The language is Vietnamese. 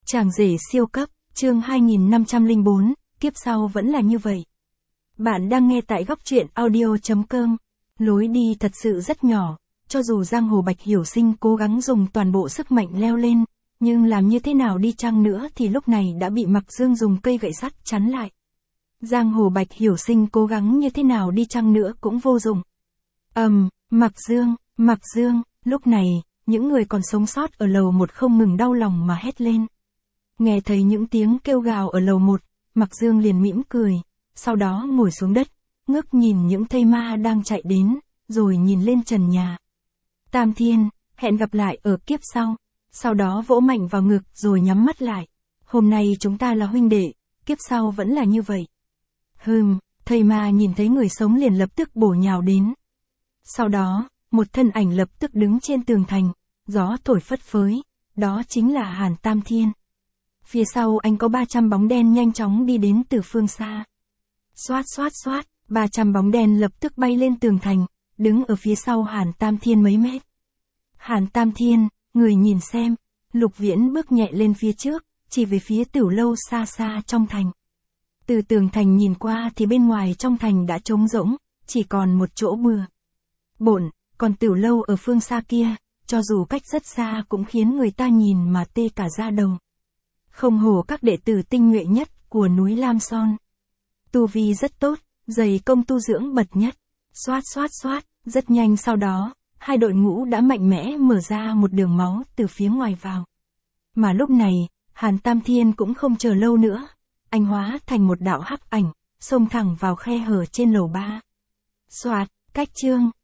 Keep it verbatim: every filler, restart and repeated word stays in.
Chàng rể siêu cấp, chương hai nghìn năm trăm lẻ bốn, kiếp sau vẫn là như vậy. Bạn đang nghe tại góc truyện audio chấm com. Lối đi thật sự rất nhỏ, cho dù giang hồ Bạch Hiểu Sinh cố gắng dùng toàn bộ sức mạnh leo lên, nhưng làm như thế nào đi chăng nữa thì lúc này đã bị Mạc Dương dùng cây gậy sắt chắn lại. Giang hồ Bạch Hiểu Sinh cố gắng như thế nào đi chăng nữa cũng vô dụng. Ầm, um, Mạc Dương, Mạc Dương, lúc này, những người còn sống sót ở lầu một không ngừng đau lòng mà hét lên. Nghe thấy những tiếng kêu gào ở lầu một, Mạc Dương liền mỉm cười, sau đó ngồi xuống đất, ngước nhìn những thây ma đang chạy đến, rồi nhìn lên trần nhà. Tam Thiên, hẹn gặp lại ở kiếp sau, sau đó vỗ mạnh vào ngực rồi nhắm mắt lại. Hôm nay chúng ta là huynh đệ, kiếp sau vẫn là như vậy. Hừm, thây ma nhìn thấy người sống liền lập tức bổ nhào đến. Sau đó, một thân ảnh lập tức đứng trên tường thành, gió thổi phất phới, đó chính là Hàn Tam Thiên. Phía sau anh có ba trăm bóng đen nhanh chóng đi đến từ phương xa. Xoát xoát xoát, ba trăm bóng đen lập tức bay lên tường thành, đứng ở phía sau Hàn Tam Thiên mấy mét. Hàn Tam Thiên, người nhìn xem, Lục Viễn bước nhẹ lên phía trước, chỉ về phía tiểu lâu xa xa trong thành. Từ tường thành nhìn qua thì bên ngoài trong thành đã trống rỗng, chỉ còn một chỗ bừa bộn, còn tiểu lâu ở phương xa kia, cho dù cách rất xa cũng khiến người ta nhìn mà tê cả da đầu. Không hổ các đệ tử tinh nhuệ nhất của núi Lam Son. Tu vi rất tốt, dày công tu dưỡng bậc nhất. Xoát xoát xoát, rất nhanh sau đó, hai đội ngũ đã mạnh mẽ mở ra một đường máu từ phía ngoài vào. Mà lúc này, Hàn Tam Thiên cũng không chờ lâu nữa. Anh hóa thành một đạo hắc ảnh, xông thẳng vào khe hở trên lầu ba. Xoạt, cách chương,